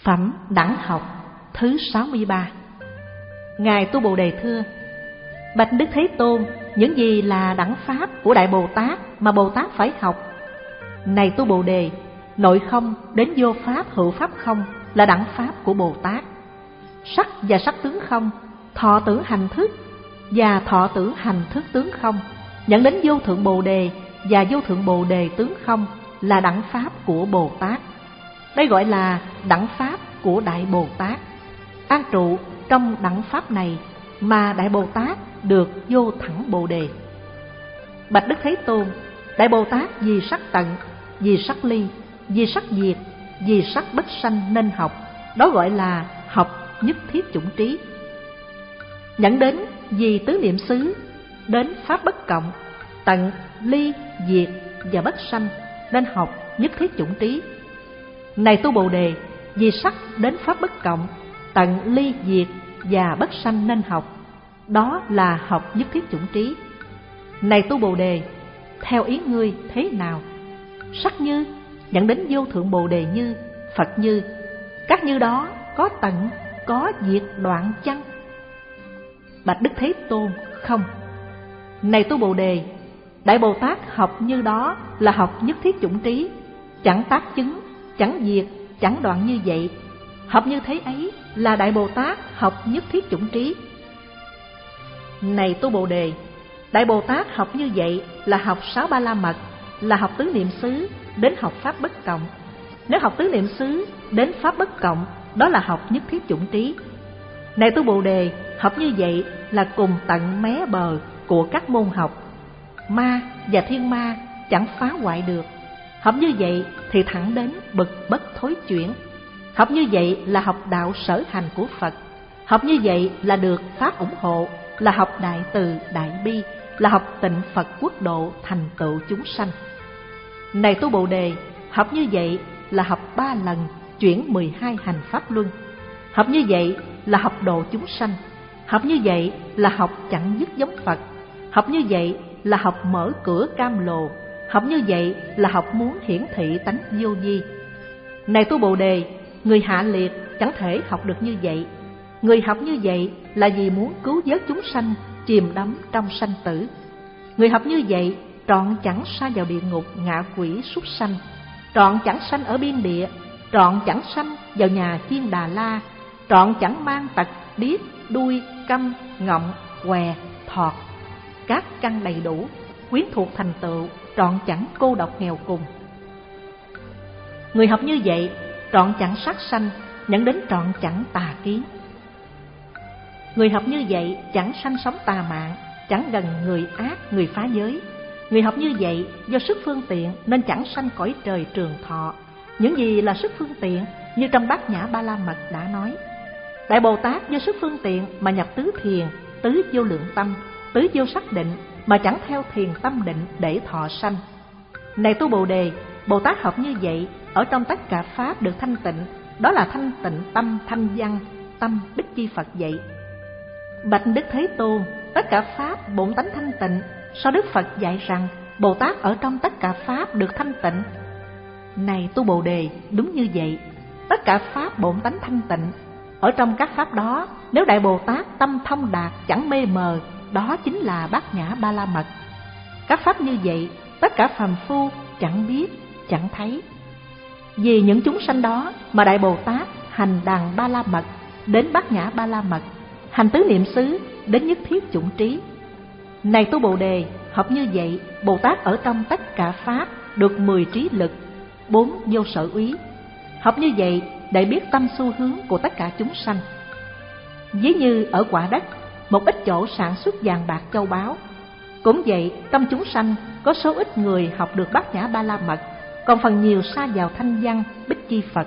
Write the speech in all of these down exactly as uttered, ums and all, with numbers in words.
Phẩm Đẳng Học thứ sáu mươi ba. Ngài Tu Bồ Đề thưa: Bạch Đức Thế Tôn, những gì là đẳng pháp của Đại Bồ Tát mà Bồ Tát phải học? Này Tu Bồ Đề, nội không đến vô pháp hữu pháp không là đẳng pháp của Bồ Tát. Sắc và sắc tướng không, thọ tưởng hành thức và thọ tưởng hành thức tướng không, dẫn đến vô thượng Bồ Đề và vô thượng Bồ Đề tướng không là đẳng pháp của Bồ Tát. Đây gọi là đẳng pháp của Đại Bồ Tát. An trụ trong đẳng pháp này mà Đại Bồ Tát được vô thẳng Bồ Đề. Bạch Đức Thế Tôn, Đại Bồ Tát vì sắc tận, vì sắc ly, vì sắc diệt, vì sắc bất sanh nên học. Đó gọi là học nhất thiết chủng trí. Dẫn đến vì tứ niệm xứ, đến pháp bất cộng, tận, ly, diệt và bất sanh nên học nhất thiết chủng trí. Này Tu Bồ Đề, vì sắc đến pháp bất cộng, tận, ly, diệt và bất sanh nên học. Đó là học nhất thiết chủng trí. Này Tu Bồ Đề, theo ý ngươi thế nào? Sắc như dẫn đến vô thượng Bồ Đề như, Phật như. Các như đó có tận, có diệt đoạn chăng? Bạch Đức Thế Tôn, không. Này Tu Bồ Đề, Đại Bồ Tát học như đó là học nhất thiết chủng trí, chẳng tác chứng, chẳng diệt, chẳng đoạn như vậy. Học như thế ấy là Đại Bồ Tát học nhất thiết chủng trí. Này Tu Bồ Đề, Đại Bồ Tát học như vậy là học sáu ba la mật, là học tứ niệm xứ đến học pháp bất cộng. Nếu học tứ niệm xứ đến pháp bất cộng, đó là học nhất thiết chủng trí. Này Tu Bồ Đề, học như vậy là cùng tận mé bờ của các môn học. Ma và thiên ma chẳng phá hoại được. Học như vậy thì thẳng đến bậc bất thối chuyển. Học như vậy là học đạo sở hành của Phật. Học như vậy là được Pháp ủng hộ, là học đại từ đại bi, là học tịnh Phật quốc độ thành tựu chúng sanh. Này Tu Bồ Đề, học như vậy là học ba lần chuyển mười hai hành pháp luân. Học như vậy là học độ chúng sanh. Học như vậy là học chẳng dứt giống Phật. Học như vậy là học mở cửa cam lồ. Học như vậy là học muốn hiển thị tánh vô vi. Này Tu Bồ Đề, người hạ liệt chẳng thể học được như vậy. Người học như vậy là vì muốn cứu vớt chúng sanh chìm đắm trong sanh tử. Người học như vậy trọn chẳng sa vào địa ngục ngạ quỷ súc sanh, trọn chẳng sanh ở biên địa, trọn chẳng sanh vào nhà chiên Đà La, trọn chẳng mang tật điếc, đuôi, câm, ngọng, què, thọt, các căn đầy đủ, quyến thuộc thành tựu, trọn chẳng cô độc nghèo cùng. Người học như vậy trọn chẳng sát sanh, dẫn đến trọn chẳng tà kiến. Người học như vậy chẳng sanh sống tà mạng, chẳng gần người ác, người phá giới. Người học như vậy do sức phương tiện nên chẳng sanh cõi trời trường thọ. Những gì là sức phương tiện như trong Bát Nhã Ba La Mật đã nói. Đại Bồ Tát do sức phương tiện mà nhập tứ thiền, tứ vô lượng tâm, tứ vô sắc định mà chẳng theo thiền tâm định để thọ sanh. Này Tu Bồ Đề, Bồ Tát học như vậy ở trong tất cả pháp được thanh tịnh, đó là thanh tịnh tâm thanh văn, tâm Bích Chi Phật vậy. Bạch Đức Thế Tôn, tất cả pháp bổn tánh thanh tịnh. Sao Đức Phật dạy rằng Bồ Tát ở trong tất cả pháp được thanh tịnh? Này Tu Bồ Đề, đúng như vậy. Tất cả pháp bổn tánh thanh tịnh. Ở trong các pháp đó, nếu Đại Bồ Tát tâm thông đạt chẳng mê mờ, đó chính là Bát Nhã Ba La Mật. Các pháp như vậy, tất cả phàm phu chẳng biết, chẳng thấy. Vì những chúng sanh đó mà Đại Bồ Tát hành đàn Ba La Mật đến Bát Nhã Ba La Mật, hành tứ niệm xứ đến nhất thiết chủng trí. Này Tu Bồ Đề, học như vậy, Bồ Tát ở trong tất cả pháp được mười trí lực, bốn vô sở úy. Học như vậy để biết tâm xu hướng của tất cả chúng sanh. Ví như ở quả đất, một ít chỗ sản xuất vàng bạc châu báu. Cũng vậy, trong chúng sanh có số ít người học được Bát Nhã Ba La Mật, còn phần nhiều sa vào thanh văn Bích Chi Phật.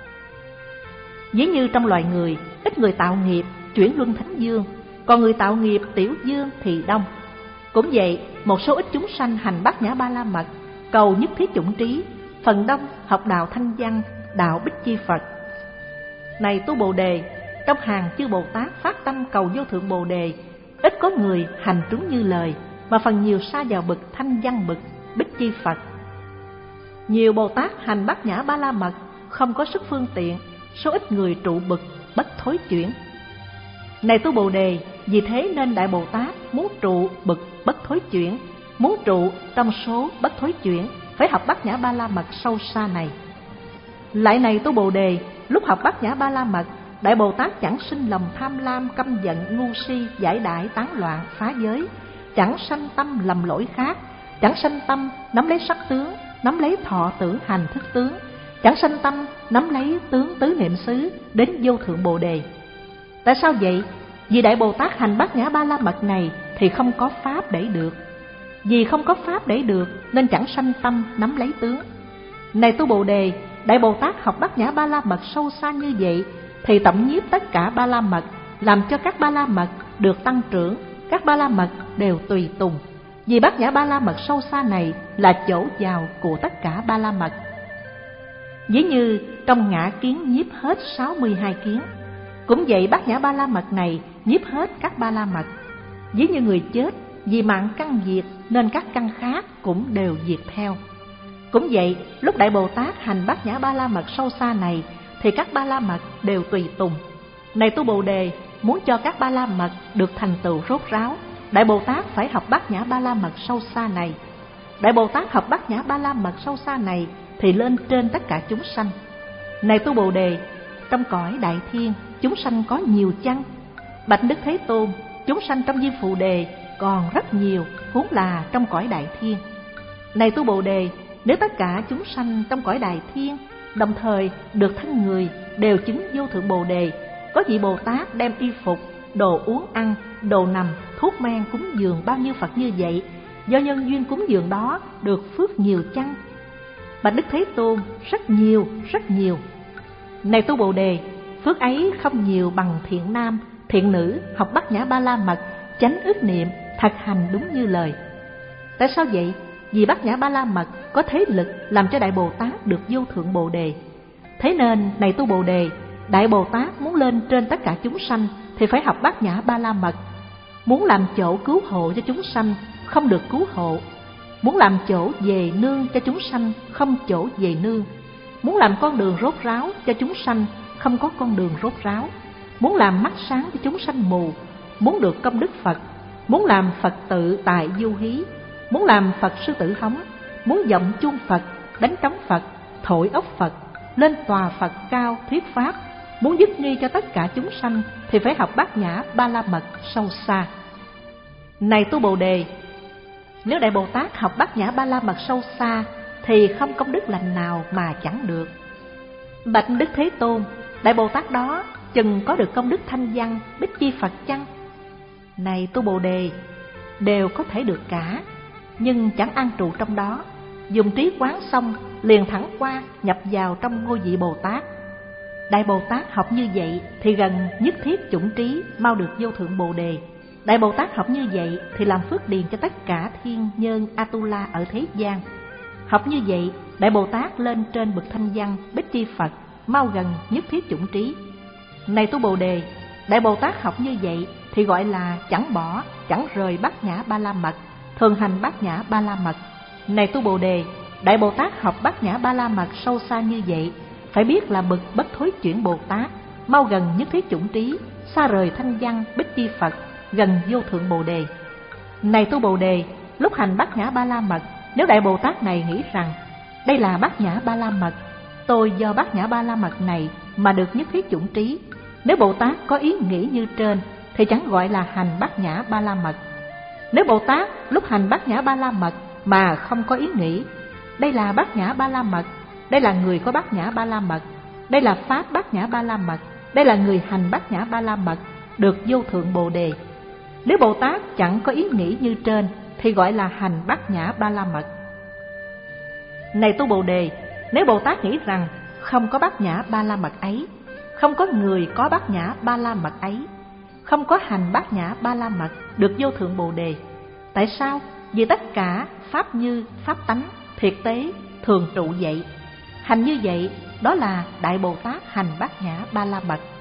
Ví như trong loài người, ít người tạo nghiệp chuyển luân thánh dương, còn người tạo nghiệp tiểu dương thì đông. Cũng vậy, một số ít chúng sanh hành Bát Nhã Ba La Mật, cầu nhất thiết chủng trí, phần đông học đạo thanh văn, đạo Bích Chi Phật. Này Tu Bồ Đề, trong hàng chư Bồ Tát phát tâm cầu vô thượng Bồ Đề, ít có người hành trúng như lời, mà phần nhiều sa vào bậc thanh văn bậc Bích Chi Phật. Nhiều Bồ Tát hành Bát Nhã Ba La Mật không có sức phương tiện, số ít người trụ bực bất thối chuyển. Này tu Bồ Đề, vì thế nên Đại Bồ Tát muốn trụ bực bất thối chuyển, muốn trụ trong số bất thối chuyển, phải học Bát Nhã Ba La Mật sâu xa này. Lại này tu Bồ Đề, lúc học Bát Nhã Ba La Mật, Đại Bồ Tát chẳng sinh lòng tham lam, căm giận, ngu si, giải đãi, tán loạn, phá giới, chẳng sanh tâm lầm lỗi khác, chẳng sanh tâm nắm lấy sắc tướng, nắm lấy thọ tưởng hành thức tướng, chẳng sanh tâm nắm lấy tướng tứ niệm xứ đến vô thượng Bồ Đề. Tại sao vậy? Vì Đại Bồ Tát hành Bát Nhã Ba La Mật này thì không có pháp để được. Vì không có pháp để được nên chẳng sanh tâm nắm lấy tướng. Này tu Bồ Đề, Đại Bồ Tát học Bát Nhã Ba La Mật sâu xa như vậy thì tổng nhiếp tất cả Ba La Mật, làm cho các Ba La Mật được tăng trưởng, các Ba La Mật đều tùy tùng. Vì Bát Nhã Ba La Mật sâu xa này là chỗ vào của tất cả Ba La Mật. Ví như trong ngã kiến nhiếp hết sáu mươi hai kiến, cũng vậy Bát Nhã Ba La Mật này nhiếp hết các Ba La Mật. Ví như người chết, vì mạng căn diệt nên các căn khác cũng đều diệt theo. Cũng vậy, lúc Đại Bồ Tát hành Bát Nhã Ba La Mật sâu xa này thì các Ba La Mật đều tùy tùng. Này tu Bồ Đề, muốn cho các Ba La Mật được thành tựu rốt ráo, Đại Bồ Tát phải học Bát Nhã Ba La Mật sâu xa này. Đại Bồ Tát học Bát Nhã Ba La Mật sâu xa này thì lên trên tất cả chúng sanh. Này tu Bồ Đề, trong cõi Đại Thiên chúng sanh có nhiều chăng? Bạch Đức Thế Tôn, chúng sanh trong Diêm Phù Đề còn rất nhiều, huống là trong cõi Đại Thiên. Này tu Bồ Đề, nếu tất cả chúng sanh trong cõi Đại Thiên đồng thời được thân người đều chứng vô thượng Bồ Đề, có vị Bồ Tát đem y phục, đồ uống ăn, đồ nằm, thuốc men cúng dường bao nhiêu Phật như vậy, do nhân duyên cúng dường đó được phước nhiều chăng? Bạch Đức Thế Tôn, rất nhiều, rất nhiều. Này tu Bồ Đề, phước ấy không nhiều bằng thiện nam, thiện nữ học Bát Nhã Ba La Mật, chánh ước niệm, thật hành đúng như lời. Tại sao vậy? Vì Bát Nhã Ba La Mật có thế lực làm cho Đại Bồ Tát được vô thượng Bồ Đề. Thế nên, này tu Bồ Đề, Đại Bồ Tát muốn lên trên tất cả chúng sanh thì phải học Bát Nhã Ba La Mật. Muốn làm chỗ cứu hộ cho chúng sanh, không được cứu hộ. Muốn làm chỗ về nương cho chúng sanh, không chỗ về nương. Muốn làm con đường rốt ráo cho chúng sanh, không có con đường rốt ráo. Muốn làm mắt sáng cho chúng sanh mù. Muốn được công đức Phật. Muốn làm Phật tự tại du hí. Muốn làm Phật sư tử hóng. Muốn vọng chuông Phật, đánh trống Phật, thổi ốc Phật, lên tòa Phật cao thuyết pháp. Muốn dứt nghi cho tất cả chúng sanh thì phải học Bát Nhã Ba La Mật sâu xa. Này tu Bồ Đề, nếu Đại Bồ Tát học Bát Nhã Ba La Mật sâu xa thì không công đức lành nào mà chẳng được. Bạch Đức Thế Tôn, Đại Bồ Tát đó chừng có được công đức thanh văn Bích Chi Phật chăng? Này tu Bồ Đề, đều có thể được cả, nhưng chẳng an trụ trong đó. Dùng trí quán xong liền thẳng qua nhập vào trong ngôi vị Bồ Tát. Đại Bồ Tát học như vậy thì gần nhất thiết chủng trí, mau được vô thượng Bồ Đề. Đại Bồ Tát học như vậy thì làm phước điền cho tất cả thiên nhân Atula ở thế gian. Học như vậy, Đại Bồ Tát lên trên bậc thanh văn Bích Chi Phật, mau gần nhất thiết chủng trí. Này tu Bồ Đề, Đại Bồ Tát học như vậy thì gọi là chẳng bỏ, chẳng rời Bát Nhã Ba La Mật, thường hành Bát Nhã Ba La Mật. Này tu Bồ Đề, Đại Bồ Tát học Bát Nhã Ba La Mật sâu xa như vậy, phải biết là bậc bất thối chuyển Bồ Tát, mau gần nhất thiết chủng trí, xa rời thanh văn Bích Chi Phật, gần vô thượng Bồ Đề. Này tu Bồ Đề, lúc hành Bát Nhã Ba La Mật, nếu Đại Bồ Tát này nghĩ rằng đây là Bát Nhã Ba La Mật, tôi do Bát Nhã Ba La Mật này mà được nhất thiết chủng trí. Nếu Bồ Tát có ý nghĩ như trên thì chẳng gọi là hành Bát Nhã Ba La Mật. Nếu Bồ Tát lúc hành Bát Nhã Ba La Mật mà không có ý nghĩ đây là Bát Nhã Ba La Mật, đây là người có Bát Nhã Ba La Mật, đây là pháp Bát Nhã Ba La Mật, đây là người hành Bát Nhã Ba La Mật, được vô thượng Bồ Đề. Nếu Bồ Tát chẳng có ý nghĩ như trên thì gọi là hành Bát Nhã Ba La Mật. Này tu Bồ Đề, nếu Bồ Tát nghĩ rằng không có Bát Nhã Ba La Mật ấy, không có người có Bát Nhã Ba La Mật ấy, không có hành Bát Nhã Ba La Mật, được vô thượng Bồ Đề. Tại sao? Vì tất cả pháp như pháp tánh, thiệt tế, thường trụ vậy. Hành như vậy, đó là Đại Bồ Tát hành Bát Nhã Ba La Mật.